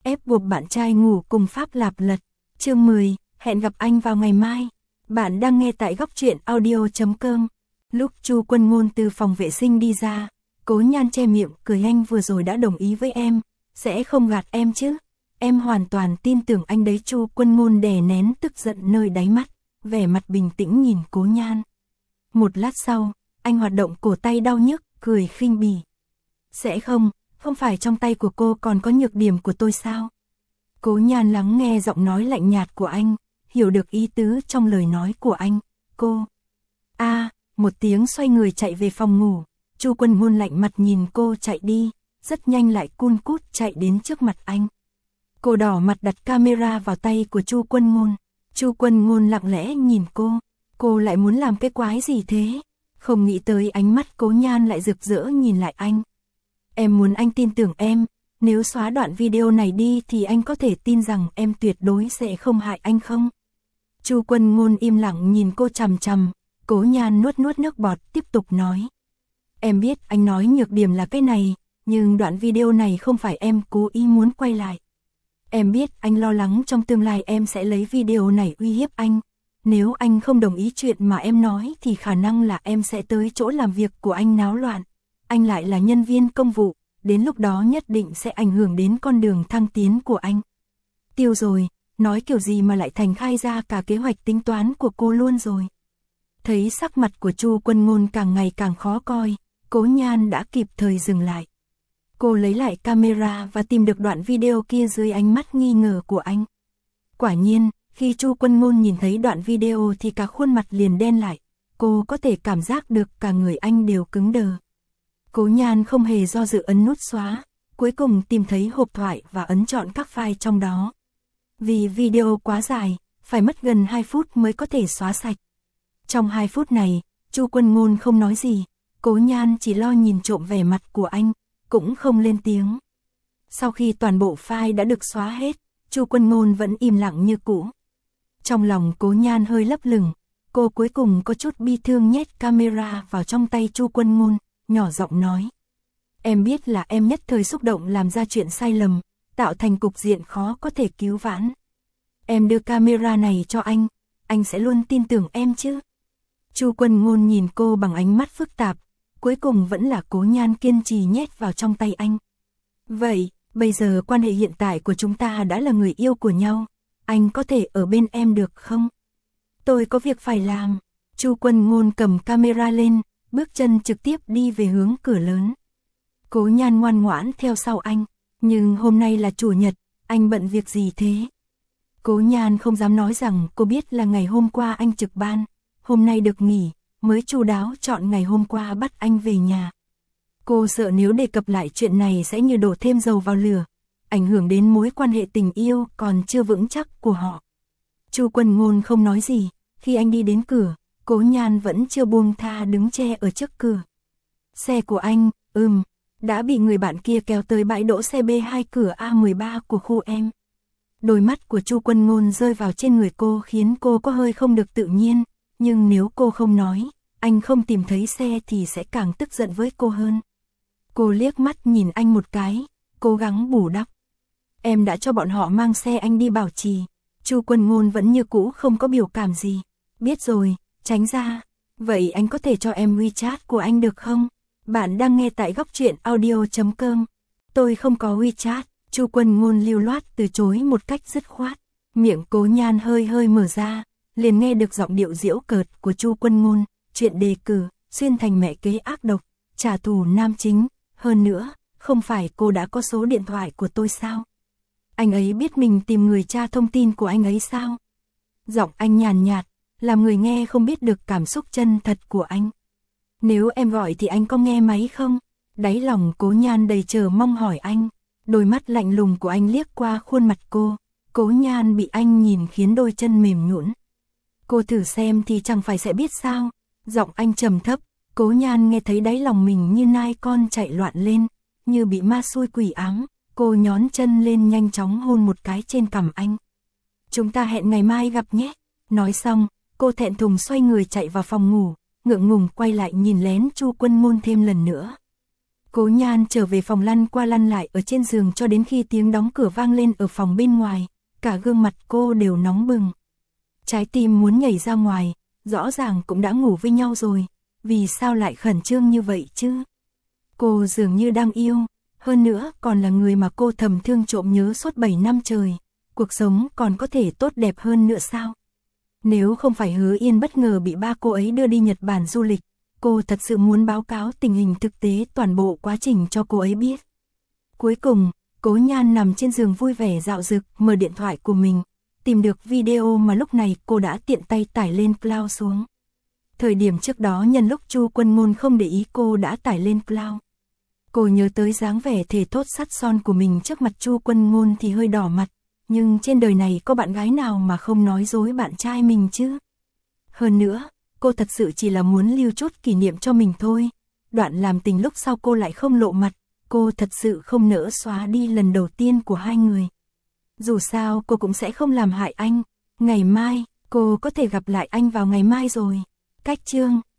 ép buộc bạn trai ngủ cùng Pháp Lạp Lật. Chương 10, hẹn gặp anh vào ngày mai. Bạn đang nghe tại góc truyện audio.com. Lúc Chu Quân Ngôn từ phòng vệ sinh đi ra, Cố Nhan che miệng cười, anh vừa rồi đã đồng ý với em, sẽ không gạt em chứ? Em hoàn toàn tin tưởng anh đấy. Chu Quân Ngôn đè nén tức giận nơi đáy mắt, vẻ mặt bình tĩnh nhìn Cố Nhan. Một lát sau, anh hoạt động cổ tay đau nhức, cười khinh bỉ. Sẽ không phải trong tay của cô còn có nhược điểm của tôi sao? Cố Nhan lắng nghe giọng nói lạnh nhạt của anh, hiểu được ý tứ trong lời nói của anh. Cô một tiếng xoay người chạy về phòng ngủ. Chu Quân Ngôn lạnh mặt nhìn cô chạy đi, rất nhanh lại cun cút chạy đến trước mặt anh. Cô đỏ mặt đặt camera vào tay của Chu Quân Ngôn. Chu Quân Ngôn lặng lẽ nhìn cô lại muốn làm cái quái gì thế? Không nghĩ tới ánh mắt Cố Nhan lại rực rỡ nhìn lại anh. Em muốn anh tin tưởng em, nếu xóa đoạn video này đi thì anh có thể tin rằng em tuyệt đối sẽ không hại anh không? Chu Quân Ngôn im lặng nhìn cô chằm chằm. Cố Nhan nuốt nước bọt tiếp tục nói. Em biết anh nói nhược điểm là cái này, nhưng đoạn video này không phải em cố ý muốn quay lại. Em biết anh lo lắng trong tương lai em sẽ lấy video này uy hiếp anh. Nếu anh không đồng ý chuyện mà em nói thì khả năng là em sẽ tới chỗ làm việc của anh náo loạn. Anh lại là nhân viên công vụ, đến lúc đó nhất định sẽ ảnh hưởng đến con đường thăng tiến của anh. Tiêu rồi, nói kiểu gì mà lại thành khai ra cả kế hoạch tính toán của cô luôn rồi. Thấy sắc mặt của Chu Quân Ngôn càng ngày càng khó coi, Cố Nhan đã kịp thời dừng lại. Cô lấy lại camera và tìm được đoạn video kia dưới ánh mắt nghi ngờ của anh. Quả nhiên, khi Chu Quân Ngôn nhìn thấy đoạn video thì cả khuôn mặt liền đen lại. Cô có thể cảm giác được cả người anh đều cứng đờ. Cố Nhan không hề do dự ấn nút xóa, cuối cùng tìm thấy hộp thoại và ấn chọn các file trong đó. Vì video quá dài, phải mất gần 2 phút mới có thể xóa sạch. Trong 2 phút này, Chu Quân Ngôn không nói gì, Cố Nhan chỉ lo nhìn trộm vẻ mặt của anh, cũng không lên tiếng. Sau khi toàn bộ file đã được xóa hết, Chu Quân Ngôn vẫn im lặng như cũ. Trong lòng Cố Nhan hơi lấp lửng, cô cuối cùng có chút bi thương nhét camera vào trong tay Chu Quân Ngôn, nhỏ giọng nói. Em biết là em nhất thời xúc động làm ra chuyện sai lầm, tạo thành cục diện khó có thể cứu vãn. Em đưa camera này cho anh sẽ luôn tin tưởng em chứ? Chu Quân Ngôn nhìn cô bằng ánh mắt phức tạp, cuối cùng vẫn là Cố Nhan kiên trì nhét vào trong tay anh. Vậy, bây giờ quan hệ hiện tại của chúng ta đã là người yêu của nhau, anh có thể ở bên em được không? Tôi có việc phải làm. Chu Quân Ngôn cầm camera lên, bước chân trực tiếp đi về hướng cửa lớn. Cố Nhan ngoan ngoãn theo sau anh, nhưng hôm nay là chủ nhật, anh bận việc gì thế? Cố Nhan không dám nói rằng cô biết là ngày hôm qua anh trực ban, hôm nay được nghỉ, mới chu đáo chọn ngày hôm qua bắt anh về nhà. Cô sợ nếu đề cập lại chuyện này sẽ như đổ thêm dầu vào lửa, ảnh hưởng đến mối quan hệ tình yêu còn chưa vững chắc của họ. Chu Quân Ngôn không nói gì, khi anh đi đến cửa, Cố Nhan vẫn chưa buông tha đứng che ở trước cửa. Xe của anh, đã bị người bạn kia kéo tới bãi đỗ xe B2 cửa A13 của khu em. Đôi mắt của Chu Quân Ngôn rơi vào trên người cô khiến cô có hơi không được tự nhiên, nhưng nếu cô không nói, anh không tìm thấy xe thì sẽ càng tức giận với cô hơn. Cô liếc mắt nhìn anh một cái, cố gắng bù đắp. Em đã cho bọn họ mang xe anh đi bảo trì. Chu Quân Ngôn vẫn như cũ không có biểu cảm gì. Biết rồi, tránh ra. Vậy anh có thể cho em WeChat của anh được không? Bạn đang nghe tại góc truyện audio.com. Tôi không có WeChat. Chu Quân Ngôn lưu loát từ chối một cách dứt khoát. Miệng Cố Nhan hơi mở ra, liền nghe được giọng điệu giễu cợt của Chu Quân Ngôn. Chuyện đề cử, xuyên thành mẹ kế ác độc, trả thù nam chính. Hơn nữa, không phải cô đã có số điện thoại của tôi sao? Anh ấy biết mình tìm người tra thông tin của anh ấy sao? Giọng anh nhàn nhạt, làm người nghe không biết được cảm xúc chân thật của anh. Nếu em gọi thì anh có nghe máy không? Đáy lòng Cố Nhan đầy chờ mong hỏi anh. Đôi mắt lạnh lùng của anh liếc qua khuôn mặt cô. Cố Nhan bị anh nhìn khiến đôi chân mềm nhũn. Cô thử xem thì chẳng phải sẽ biết sao? Giọng anh trầm thấp, Cố Nhan nghe thấy đáy lòng mình như nai con chạy loạn lên, như bị ma xui quỷ ám. Cô nhón chân lên nhanh chóng hôn một cái trên cằm anh. Chúng ta hẹn ngày mai gặp nhé. Nói xong, cô thẹn thùng xoay người chạy vào phòng ngủ, ngượng ngùng quay lại nhìn lén Chu Quân Ngôn thêm lần nữa. Cố Nhan trở về phòng lăn qua lăn lại ở trên giường cho đến khi tiếng đóng cửa vang lên ở phòng bên ngoài, cả gương mặt cô đều nóng bừng. Trái tim muốn nhảy ra ngoài, rõ ràng cũng đã ngủ với nhau rồi, vì sao lại khẩn trương như vậy chứ? Cô dường như đang yêu, hơn nữa còn là người mà cô thầm thương trộm nhớ suốt 7 năm trời, cuộc sống còn có thể tốt đẹp hơn nữa sao? Nếu không phải Hứa Yên bất ngờ bị ba cô ấy đưa đi Nhật Bản du lịch, cô thật sự muốn báo cáo tình hình thực tế toàn bộ quá trình cho cô ấy biết. Cuối cùng, Cố Nhan nằm trên giường vui vẻ dạo dực, mở điện thoại của mình, tìm được video mà lúc này cô đã tiện tay tải lên cloud xuống. Thời điểm trước đó nhân lúc Chu Quân Ngôn không để ý cô đã tải lên cloud. Cô nhớ tới dáng vẻ thề thốt sắt son của mình trước mặt Chu Quân Ngôn thì hơi đỏ mặt, nhưng trên đời này có bạn gái nào mà không nói dối bạn trai mình chứ? Hơn nữa, cô thật sự chỉ là muốn lưu chút kỷ niệm cho mình thôi. Đoạn làm tình lúc sau cô lại không lộ mặt, cô thật sự không nỡ xóa đi lần đầu tiên của hai người. Dù sao cô cũng sẽ không làm hại anh, ngày mai, cô có thể gặp lại anh vào ngày mai rồi. Cách chương